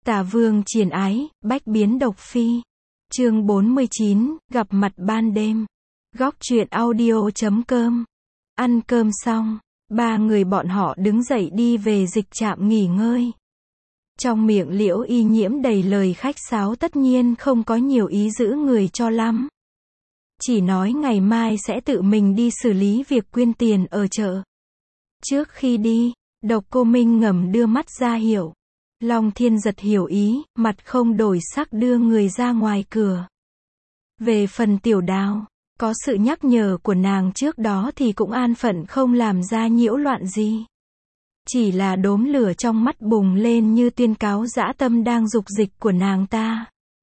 Tả Vương Triền Ái, bách biến độc phi. Chương 49, gặp mặt ban đêm. Góc truyện audio.com. Ăn cơm xong, ba người bọn họ đứng dậy đi về dịch trạm nghỉ ngơi. Trong miệng Liễu Y Nhiễm đầy lời khách sáo, tất nhiên không có nhiều ý giữ người cho lắm. Chỉ nói ngày mai sẽ tự mình đi xử lý việc quyên tiền ở chợ. Trước khi đi, Độc Cô Minh ngầm đưa mắt ra hiệu. Long Thiên Giật hiểu ý, mặt không đổi sắc đưa người ra ngoài cửa. Về phần Tiểu Đào, có sự nhắc nhở của nàng trước đó thì cũng an phận không làm ra nhiễu loạn gì. Chỉ là đốm lửa trong mắt bùng lên như tuyên cáo dã tâm đang dục dịch của nàng ta.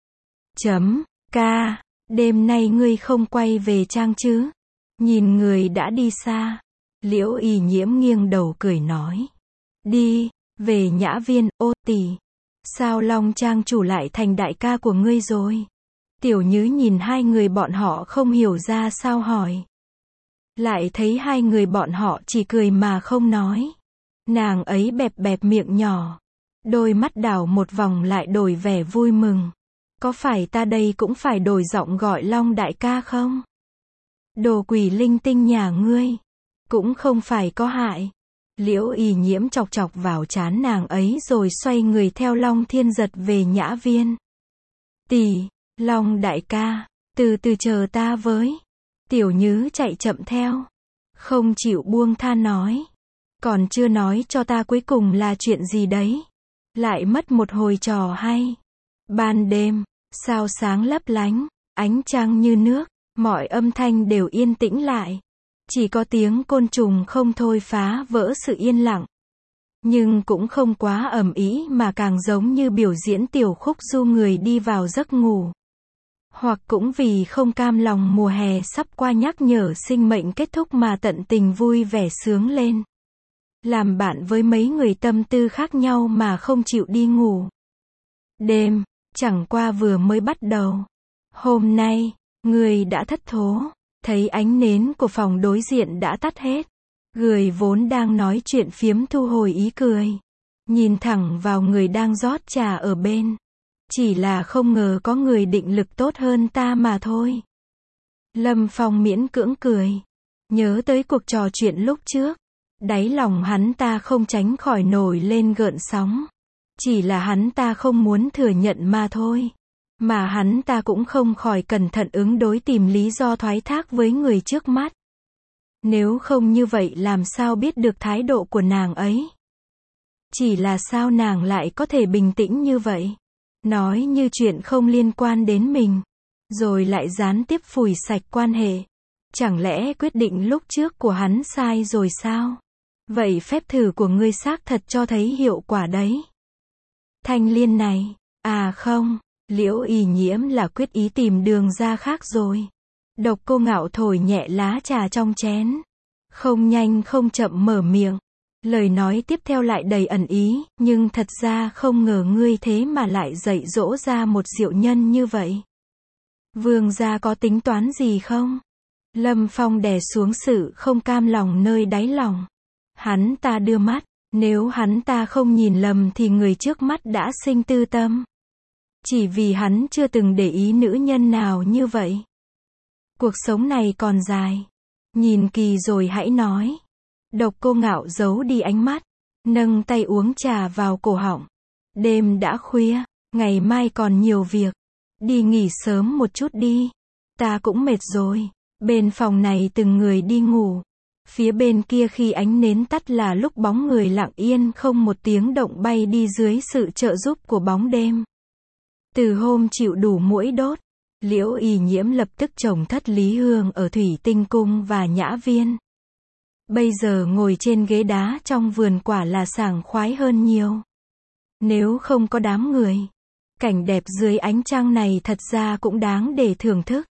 Ca, đêm nay ngươi không quay về trang chứ? Nhìn người đã đi xa, Liễu Y Nhiễm nghiêng đầu cười nói. Đi, về Nhã Viên. Ô tỷ, sao Long Trang chủ lại thành đại ca của ngươi rồi? Tiểu Nhứ nhìn hai người bọn họ không hiểu ra sao hỏi. Lại thấy hai người bọn họ chỉ cười mà không nói. Nàng ấy bẹp bẹp miệng nhỏ, đôi mắt đảo một vòng lại đổi vẻ vui mừng. Có phải ta đây cũng phải đổi giọng gọi Long đại ca không? Đồ quỷ linh tinh nhà ngươi, cũng không phải có hại. Liễu Y Nhiễm chọc chọc vào trán nàng ấy rồi xoay người theo Long Thiên Giật về Nhã Viên. Tỷ, Long đại ca, từ từ chờ ta với. Tiểu Nhứ chạy chậm theo, không chịu buông tha nói. Còn chưa nói cho ta cuối cùng là chuyện gì đấy. Lại mất một hồi trò hay. Ban đêm, sao sáng lấp lánh, ánh trăng như nước, mọi âm thanh đều yên tĩnh lại. Chỉ có tiếng côn trùng không thôi phá vỡ sự yên lặng. Nhưng cũng không quá ầm ĩ mà càng giống như biểu diễn tiểu khúc du người đi vào giấc ngủ. Hoặc cũng vì không cam lòng mùa hè sắp qua nhắc nhở sinh mệnh kết thúc mà tận tình vui vẻ sướng lên. Làm bạn với mấy người tâm tư khác nhau mà không chịu đi ngủ. Đêm, chẳng qua vừa mới bắt đầu. Hôm nay, người đã thất thố. Thấy ánh nến của phòng đối diện đã tắt hết. Người vốn đang nói chuyện phiếm thu hồi ý cười. Nhìn thẳng vào người đang rót trà ở bên. Chỉ là không ngờ có người định lực tốt hơn ta mà thôi. Lâm Phong miễn cưỡng cười. Nhớ tới cuộc trò chuyện lúc trước. Đáy lòng hắn ta không tránh khỏi nổi lên gợn sóng. Chỉ là hắn ta không muốn thừa nhận mà thôi. Mà hắn ta cũng không khỏi cẩn thận ứng đối tìm lý do thoái thác với người trước mắt. Nếu không như vậy làm sao biết được thái độ của nàng ấy? Chỉ là sao nàng lại có thể bình tĩnh như vậy? Nói như chuyện không liên quan đến mình. Rồi lại gián tiếp phủi sạch quan hệ. Chẳng lẽ quyết định lúc trước của hắn sai rồi sao? Vậy phép thử của ngươi xác thật cho thấy hiệu quả đấy. Thanh Liên này, à không. Liễu Y Nhiễm là quyết ý tìm đường ra khác rồi. Độc Cô Ngạo thổi nhẹ lá trà trong chén. Không nhanh không chậm mở miệng. Lời nói tiếp theo lại đầy ẩn ý, nhưng thật ra không ngờ ngươi thế mà lại dạy dỗ ra một diệu nhân như vậy. Vương gia có tính toán gì không? Lâm Phong đè xuống sự không cam lòng nơi đáy lòng. Hắn ta đưa mắt, nếu hắn ta không nhìn lầm thì người trước mắt đã sinh tư tâm. Chỉ vì hắn chưa từng để ý nữ nhân nào như vậy. Cuộc sống này còn dài. Nhìn kỳ rồi hãy nói. Độc Cô Ngạo giấu đi ánh mắt. Nâng tay uống trà vào cổ họng. Đêm đã khuya. Ngày mai còn nhiều việc. Đi nghỉ sớm một chút đi. Ta cũng mệt rồi. Bên phòng này từng người đi ngủ. Phía bên kia khi ánh nến tắt là lúc bóng người lặng yên không một tiếng động bay đi dưới sự trợ giúp của bóng đêm. Từ hôm chịu đủ muỗi đốt, Liễu Y Nhiễm lập tức trồng thất lý hương ở Thủy Tinh Cung và Nhã Viên. Bây giờ ngồi trên ghế đá trong vườn quả là sảng khoái hơn nhiều. Nếu không có đám người, cảnh đẹp dưới ánh trăng này thật ra cũng đáng để thưởng thức.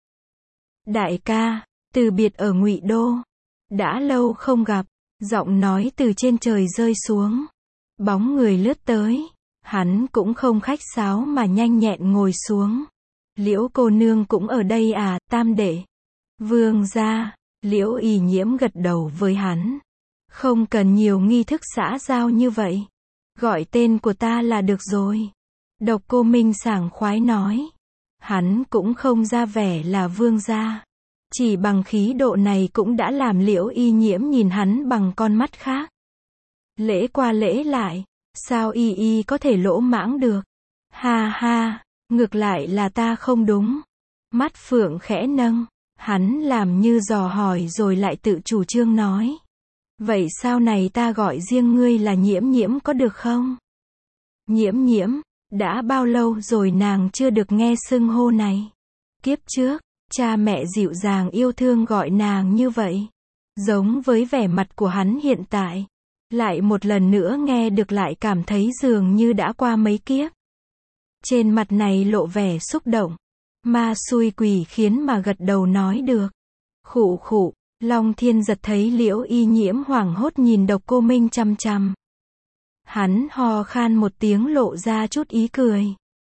Đại ca, từ biệt ở Ngụy Đô. Đã lâu không gặp, giọng nói từ trên trời rơi xuống. Bóng người lướt tới. Hắn cũng không khách sáo mà nhanh nhẹn ngồi xuống. Liễu cô nương cũng ở đây à, Tam đệ? Vương gia. Liễu Y Nhiễm gật đầu với hắn. Không cần nhiều nghi thức xã giao như vậy. Gọi tên của ta là được rồi. Độc Cô Minh sảng khoái nói. Hắn cũng không ra vẻ là vương gia. Chỉ bằng khí độ này cũng đã làm Liễu Y Nhiễm nhìn hắn bằng con mắt khác. Lễ qua lễ lại, sao y có thể lỗ mãng được? Ha ha, ngược lại là ta không đúng. Mắt phượng khẽ nâng, hắn làm như dò hỏi rồi lại tự chủ trương nói. Vậy sau này ta gọi riêng ngươi là Nhiễm Nhiễm có được không? Nhiễm Nhiễm, đã bao lâu rồi nàng chưa được nghe xưng hô này? Kiếp trước, cha mẹ dịu dàng yêu thương gọi nàng như vậy. Giống với vẻ mặt của hắn hiện tại. Lại một lần nữa nghe được lại cảm thấy dường như đã qua mấy kiếp. Trên mặt này lộ vẻ xúc động. Ma xui quỷ khiến mà gật đầu nói được. Khụ khụ, Long Thiên Giật thấy Liễu Y Nhiễm hoảng hốt nhìn Độc Cô Minh chằm chằm. Hắn ho khan một tiếng lộ ra chút ý cười.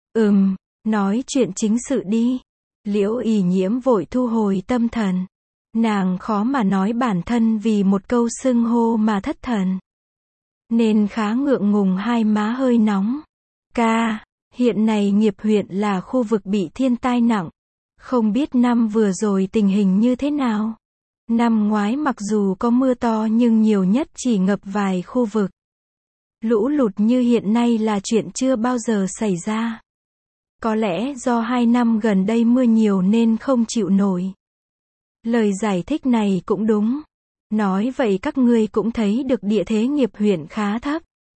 Nói chuyện chính sự đi. Liễu Y Nhiễm vội thu hồi tâm thần. Nàng khó mà nói bản thân vì một câu xưng hô mà thất thần. Nên khá ngượng ngùng, hai má hơi nóng. Hiện nay Nghiệp huyện là khu vực bị thiên tai nặng. Không biết năm vừa rồi tình hình như thế nào? Năm ngoái mặc dù có mưa to nhưng nhiều nhất chỉ ngập vài khu vực. Lũ lụt như hiện nay là chuyện chưa bao giờ xảy ra. Có lẽ do 2 năm gần đây mưa nhiều nên không chịu nổi. Lời giải thích này cũng đúng. Nói vậy các ngươi cũng thấy được địa thế Nghiệp huyện khá thấp.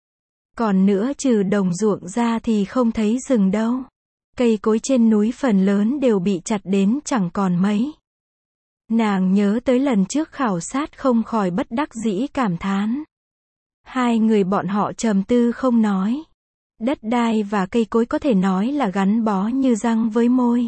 Còn nữa trừ đồng ruộng ra thì không thấy rừng đâu. Cây cối trên núi phần lớn đều bị chặt đến chẳng còn mấy. Nàng nhớ tới lần trước khảo sát không khỏi bất đắc dĩ cảm thán. Hai người bọn họ trầm tư không nói. Đất đai và cây cối có thể nói là gắn bó như răng với môi.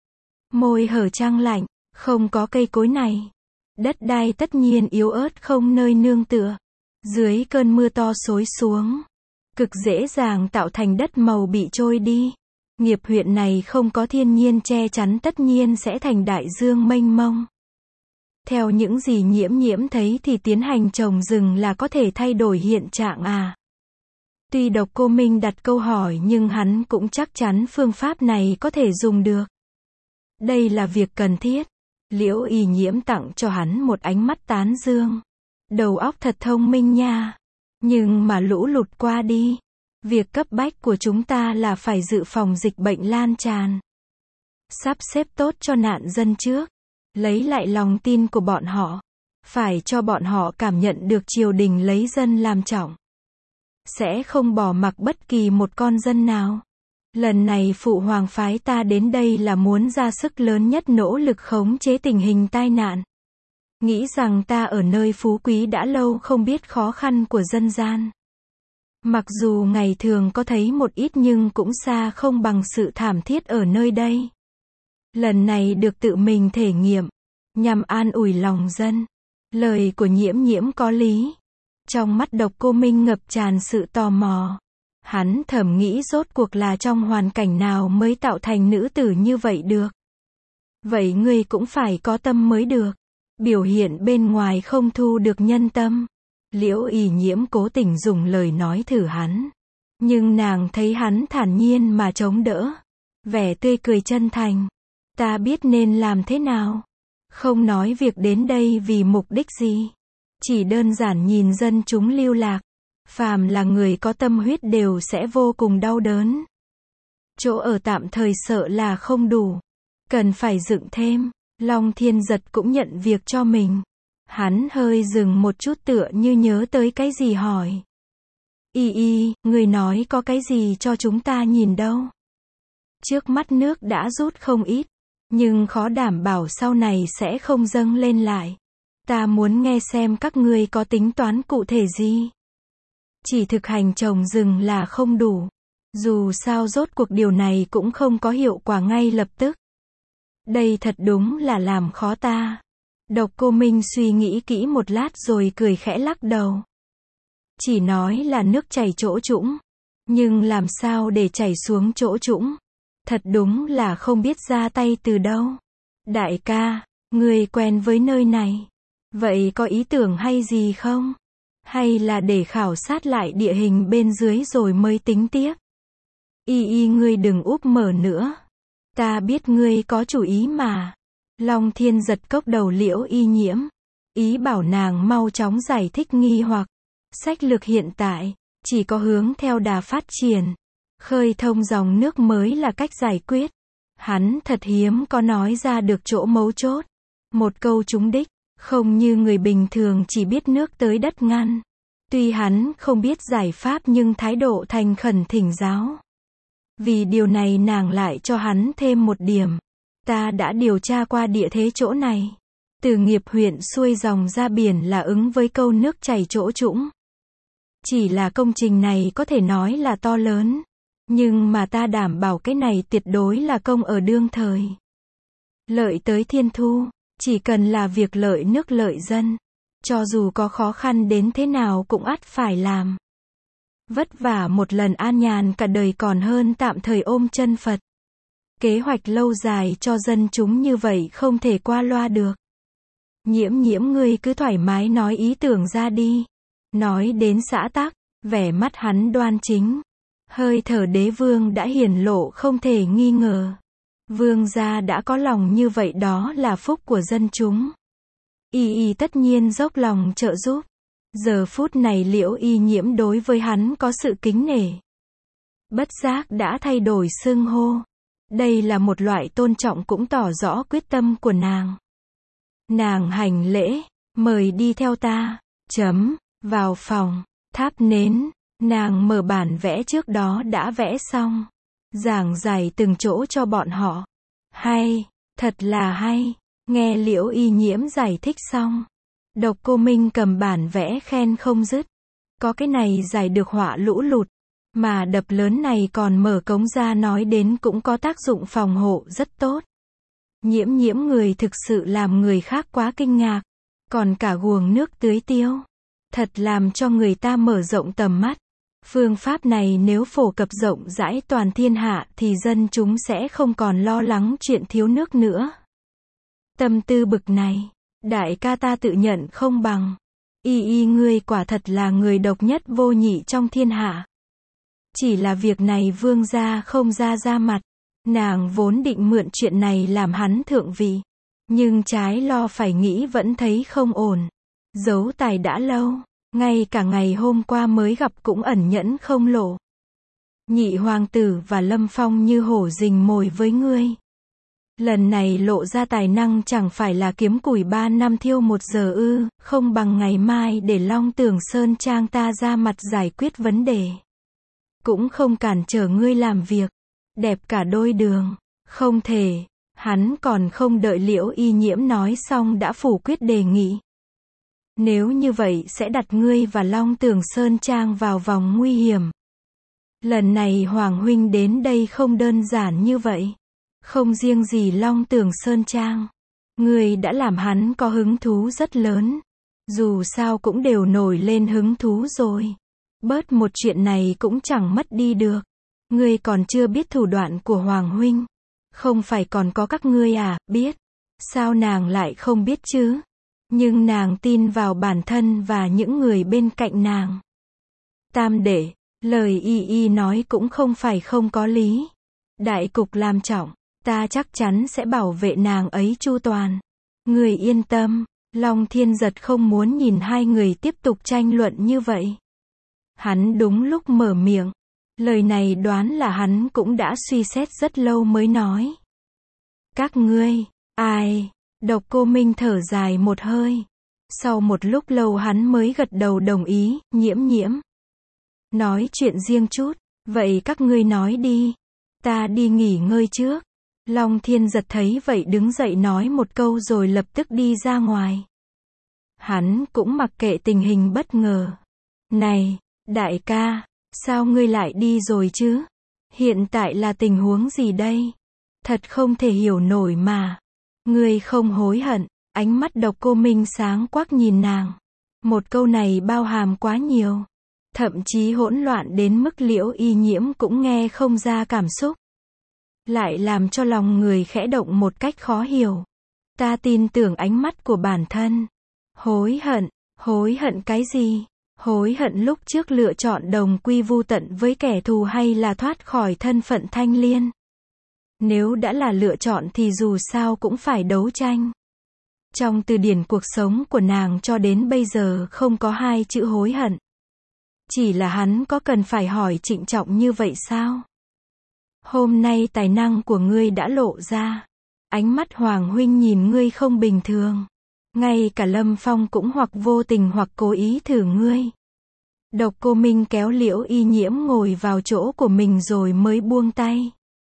Môi hở trăng lạnh, không có cây cối này. Đất đai tất nhiên yếu ớt không nơi nương tựa. Dưới cơn mưa to xối xuống, cực dễ dàng tạo thành đất màu bị trôi đi. Nghiệp huyện này không có thiên nhiên che chắn tất nhiên sẽ thành đại dương mênh mông. Theo những gì Nhiễm Nhiễm thấy thì tiến hành trồng rừng là có thể thay đổi hiện trạng à? Tuy Độc Cô Minh đặt câu hỏi nhưng hắn cũng chắc chắn phương pháp này có thể dùng được. Đây là việc cần thiết. Liễu Y Nhiễm tặng cho hắn một ánh mắt tán dương. Đầu óc thật thông minh nha. Nhưng mà lũ lụt qua đi. Việc cấp bách của chúng ta là phải dự phòng dịch bệnh lan tràn. Sắp xếp tốt cho nạn dân trước. Lấy lại lòng tin của bọn họ. Phải cho bọn họ cảm nhận được triều đình lấy dân làm trọng. Sẽ không bỏ mặc bất kỳ một con dân nào. Lần này Phụ Hoàng phái ta đến đây là muốn ra sức lớn nhất nỗ lực khống chế tình hình tai nạn. Nghĩ rằng ta ở nơi phú quý đã lâu không biết khó khăn của dân gian. Mặc dù ngày thường có thấy một ít nhưng cũng xa không bằng sự thảm thiết ở nơi đây. Lần này được tự mình thể nghiệm, nhằm an ủi lòng dân. Lời của Nhiễm Nhiễm có lý. Trong mắt Độc Cô Minh ngập tràn sự tò mò. Hắn thầm nghĩ rốt cuộc là trong hoàn cảnh nào mới tạo thành nữ tử như vậy được. Vậy ngươi cũng phải có tâm mới được. Biểu hiện bên ngoài không thu được nhân tâm. Liễu Y Nhiễm cố tình dùng lời nói thử hắn. Nhưng nàng thấy hắn thản nhiên mà chống đỡ. Vẻ tươi cười chân thành. Ta biết nên làm thế nào. Không nói việc đến đây vì mục đích gì. Chỉ đơn giản nhìn dân chúng lưu lạc. Phàm là người có tâm huyết đều sẽ vô cùng đau đớn. Chỗ ở tạm thời sợ là không đủ. Cần phải dựng thêm. Long Thiên Giật cũng nhận việc cho mình. Hắn hơi dừng một chút tựa như nhớ tới cái gì hỏi. Người nói có cái gì cho chúng ta nhìn đâu. Trước mắt nước đã rút không ít. Nhưng khó đảm bảo sau này sẽ không dâng lên lại. Ta muốn nghe xem các ngươi có tính toán cụ thể gì. Chỉ thực hành trồng rừng là không đủ. Dù sao rốt cuộc điều này cũng không có hiệu quả ngay lập tức. Đây thật đúng là làm khó ta. Độc Cô Minh suy nghĩ kỹ một lát rồi cười khẽ lắc đầu. Chỉ nói là nước chảy chỗ trũng. Nhưng làm sao để chảy xuống chỗ trũng? Thật đúng là không biết ra tay từ đâu. Đại ca, người quen với nơi này. Vậy có ý tưởng hay gì không? Hay là để khảo sát lại địa hình bên dưới rồi mới tính tiếp? Ngươi đừng úp mở nữa. Ta biết ngươi có chủ ý mà. Long Thiên giật cốc đầu Liễu Y Nhiễm. Ý bảo nàng mau chóng giải thích nghi hoặc. Sách lược hiện tại, chỉ có hướng theo đà phát triển. Khơi thông dòng nước mới là cách giải quyết. Hắn thật hiếm có nói ra được chỗ mấu chốt. Một câu trúng đích, không như người bình thường chỉ biết nước tới đất ngăn. Tuy hắn không biết giải pháp nhưng thái độ thành khẩn thỉnh giáo. Vì điều này nàng lại cho hắn thêm một điểm. Ta đã điều tra qua địa thế chỗ này. Từ Nghiệp huyện xuôi dòng ra biển là ứng với câu nước chảy chỗ trũng. Chỉ là công trình này có thể nói là to lớn. Nhưng mà ta đảm bảo cái này tuyệt đối là công ở đương thời. Lợi tới thiên thu, chỉ cần là việc lợi nước lợi dân. Cho dù có khó khăn đến thế nào cũng ắt phải làm. Vất vả một lần an nhàn cả đời còn hơn tạm thời ôm chân Phật. Kế hoạch lâu dài cho dân chúng như vậy không thể qua loa được. Nhiễm ngươi cứ thoải mái nói ý tưởng ra đi. Nói đến xã tắc, vẻ mắt hắn đoan chính. Hơi thở đế vương đã hiển lộ không thể nghi ngờ. Vương gia đã có lòng như vậy đó là phúc của dân chúng. Tất nhiên dốc lòng trợ giúp. Giờ phút này Liễu Y Nhiễm đối với hắn có sự kính nể. Bất giác đã thay đổi xưng hô. Đây là một loại tôn trọng cũng tỏ rõ quyết tâm của nàng. Nàng hành lễ, mời đi theo ta. Vào phòng, tháp nến, nàng mở bản vẽ trước đó đã vẽ xong. Giảng giải từng chỗ cho bọn họ. Hay, thật là hay. Nghe Liễu Y Nhiễm giải thích xong. Độc Cô Minh cầm bản vẽ khen không dứt. Có cái này giải được họa lũ lụt. Mà đập lớn này còn mở cống ra nói đến cũng có tác dụng phòng hộ rất tốt. Nhiễm người thực sự làm người khác quá kinh ngạc. Còn cả guồng nước tưới tiêu. Thật làm cho người ta mở rộng tầm mắt. Phương pháp này nếu phổ cập rộng rãi toàn thiên hạ thì dân chúng sẽ không còn lo lắng chuyện thiếu nước nữa. Tâm tư bực này, đại ca ta tự nhận không bằng. Ngươi quả thật là người độc nhất vô nhị trong thiên hạ. Chỉ là việc này vương gia không ra mặt. Nàng vốn định mượn chuyện này làm hắn thượng vị. Nhưng trái lo phải nghĩ vẫn thấy không ổn. Giấu tài đã lâu. Ngay cả ngày hôm qua mới gặp cũng ẩn nhẫn không lộ. Nhị hoàng tử và Lâm Phong như hổ rình mồi với ngươi. Lần này lộ ra tài năng chẳng phải là kiếm củi 3 năm thiêu 1 giờ ư, không bằng ngày mai để Long Tường Sơn Trang ta ra mặt giải quyết vấn đề. Cũng không cản trở ngươi làm việc. Đẹp cả đôi đường. Không thể. Hắn còn không đợi Liễu Y Nhiễm nói xong đã phủ quyết đề nghị. Nếu như vậy sẽ đặt ngươi và Long Tường Sơn Trang vào vòng nguy hiểm. Lần này Hoàng huynh đến đây không đơn giản như vậy. Không riêng gì Long Tường Sơn Trang. Ngươi đã làm hắn có hứng thú rất lớn. Dù sao cũng đều nổi lên hứng thú rồi. Bớt một chuyện này cũng chẳng mất đi được. Ngươi còn chưa biết thủ đoạn của Hoàng huynh. Không phải còn có các ngươi à, biết. Sao nàng lại không biết chứ? Nhưng nàng tin vào bản thân và những người bên cạnh nàng. Tam đệ, lời y nói cũng không phải không có lý. Đại cục làm trọng, ta chắc chắn sẽ bảo vệ nàng ấy chu toàn. Người yên tâm, Long Thiên giật không muốn nhìn hai người tiếp tục tranh luận như vậy. Hắn đúng lúc mở miệng. Lời này đoán là hắn cũng đã suy xét rất lâu mới nói. Các ngươi, ai? Độc Cô Minh thở dài một hơi. Sau một lúc lâu hắn mới gật đầu đồng ý, nhiễm. Nói chuyện riêng chút, vậy các ngươi nói đi. Ta đi nghỉ ngơi trước. Long Thiên giật thấy vậy đứng dậy nói một câu rồi lập tức đi ra ngoài. Hắn cũng mặc kệ tình hình bất ngờ. Này, đại ca, sao ngươi lại đi rồi chứ? Hiện tại là tình huống gì đây? Thật không thể hiểu nổi mà. Ngươi không hối hận, ánh mắt Độc Cô Minh sáng quắc nhìn nàng. Một câu này bao hàm quá nhiều. Thậm chí hỗn loạn đến mức Liễu Y Nhiễm cũng nghe không ra cảm xúc. Lại làm cho lòng người khẽ động một cách khó hiểu. Ta tin tưởng ánh mắt của bản thân. Hối hận cái gì? Hối hận lúc trước lựa chọn đồng quy vu tận với kẻ thù hay là thoát khỏi thân phận Thanh Liên? Nếu đã là lựa chọn thì dù sao cũng phải đấu tranh. Trong từ điển cuộc sống của nàng cho đến bây giờ không có hai chữ hối hận. Chỉ là hắn có cần phải hỏi trịnh trọng như vậy sao? Hôm nay tài năng của ngươi đã lộ ra. Ánh mắt Hoàng huynh nhìn ngươi không bình thường. Ngay cả Lâm Phong cũng hoặc vô tình hoặc cố ý thử ngươi. Độc Cô Minh kéo Liễu Y Nhiễm ngồi vào chỗ của mình rồi mới buông tay.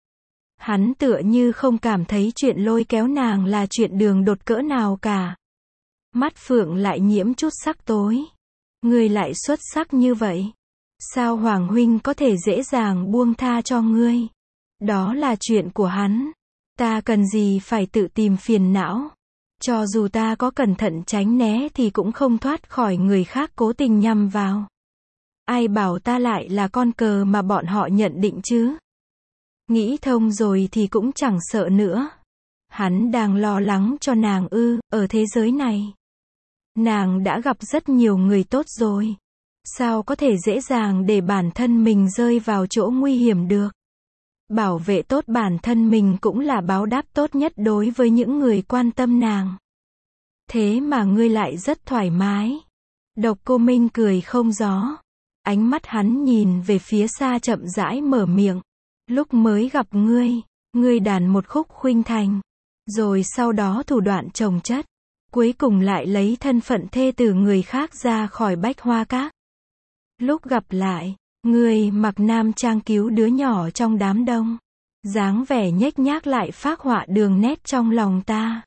Hắn tựa như không cảm thấy chuyện lôi kéo nàng là chuyện đường đột cỡ nào cả. Mắt Phượng lại nhiễm chút sắc tối. Ngươi lại xuất sắc như vậy. Sao Hoàng huynh có thể dễ dàng buông tha cho ngươi? Đó là chuyện của hắn. Ta cần gì phải tự tìm phiền não? Cho dù ta có cẩn thận tránh né thì cũng không thoát khỏi người khác cố tình nhằm vào. Ai bảo ta lại là con cờ mà bọn họ nhận định chứ? Nghĩ thông rồi thì cũng chẳng sợ nữa. Hắn đang lo lắng cho nàng ư? Ở thế giới này, nàng đã gặp rất nhiều người tốt rồi. Sao có thể dễ dàng để bản thân mình rơi vào chỗ nguy hiểm được? Bảo vệ tốt bản thân mình cũng là báo đáp tốt nhất đối với những người quan tâm nàng. Thế mà ngươi lại rất thoải mái. Độc Cô Minh cười không gió. Ánh mắt hắn nhìn về phía xa chậm rãi mở miệng. Lúc mới gặp ngươi đàn một khúc khuynh thành. Rồi sau đó thủ đoạn chồng chất. Cuối cùng lại lấy thân phận thê tử người khác ra khỏi Bách Hoa Các. Lúc gặp lại, ngươi mặc nam trang cứu đứa nhỏ trong đám đông. Dáng vẻ nhếch nhác lại phác họa đường nét trong lòng ta.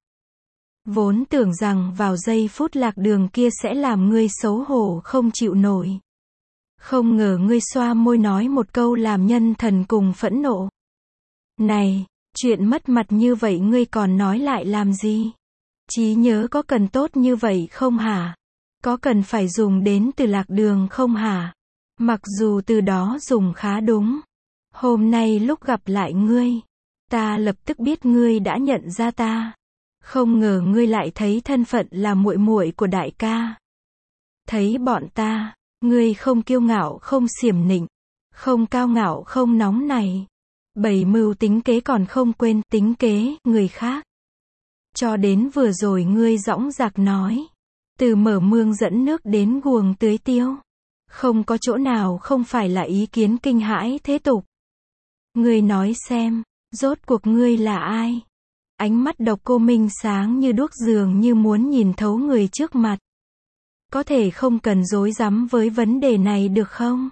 Vốn tưởng rằng vào giây phút lạc đường kia sẽ làm ngươi xấu hổ không chịu nổi. Không ngờ ngươi xoa môi nói một câu làm nhân thần cùng phẫn nộ. Này, chuyện mất mặt như vậy ngươi còn nói lại làm gì? Trí nhớ có cần tốt như vậy không hả? Có cần phải dùng đến từ lạc đường không hả? Mặc dù từ đó dùng khá đúng. Hôm nay lúc gặp lại ngươi, ta lập tức biết ngươi đã nhận ra ta. Không ngờ ngươi lại thấy thân phận là muội muội của đại ca. Thấy bọn ta, ngươi không kiêu ngạo không xiểm nịnh, không cao ngạo không nóng nảy. Bày mưu tính kế còn không quên tính kế người khác. Cho đến vừa rồi ngươi dõng dạc nói, từ mở mương dẫn nước đến guồng tưới tiêu. Không có chỗ nào không phải là ý kiến kinh hãi thế tục. Ngươi nói xem, rốt cuộc ngươi là ai? Ánh mắt Độc Cô Minh sáng như đuốc dường như muốn nhìn thấu người trước mặt. Có thể không cần rối rắm với vấn đề này được không?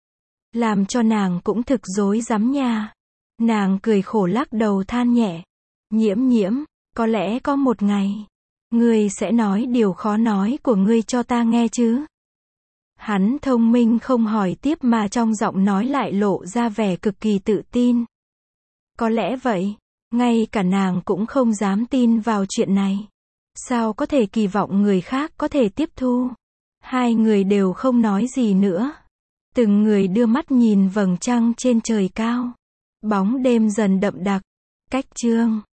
Làm cho nàng cũng thực rối rắm nha. Nàng cười khổ lắc đầu than nhẹ. Nhiễm nhiễm, có lẽ có một ngày, ngươi sẽ nói điều khó nói của ngươi cho ta nghe chứ? Hắn thông minh không hỏi tiếp mà trong giọng nói lại lộ ra vẻ cực kỳ tự tin. Có lẽ vậy, ngay cả nàng cũng không dám tin vào chuyện này. Sao có thể kỳ vọng người khác có thể tiếp thu? Hai người đều không nói gì nữa. Từng người đưa mắt nhìn vầng trăng trên trời cao. Bóng đêm dần đậm đặc. Cách chương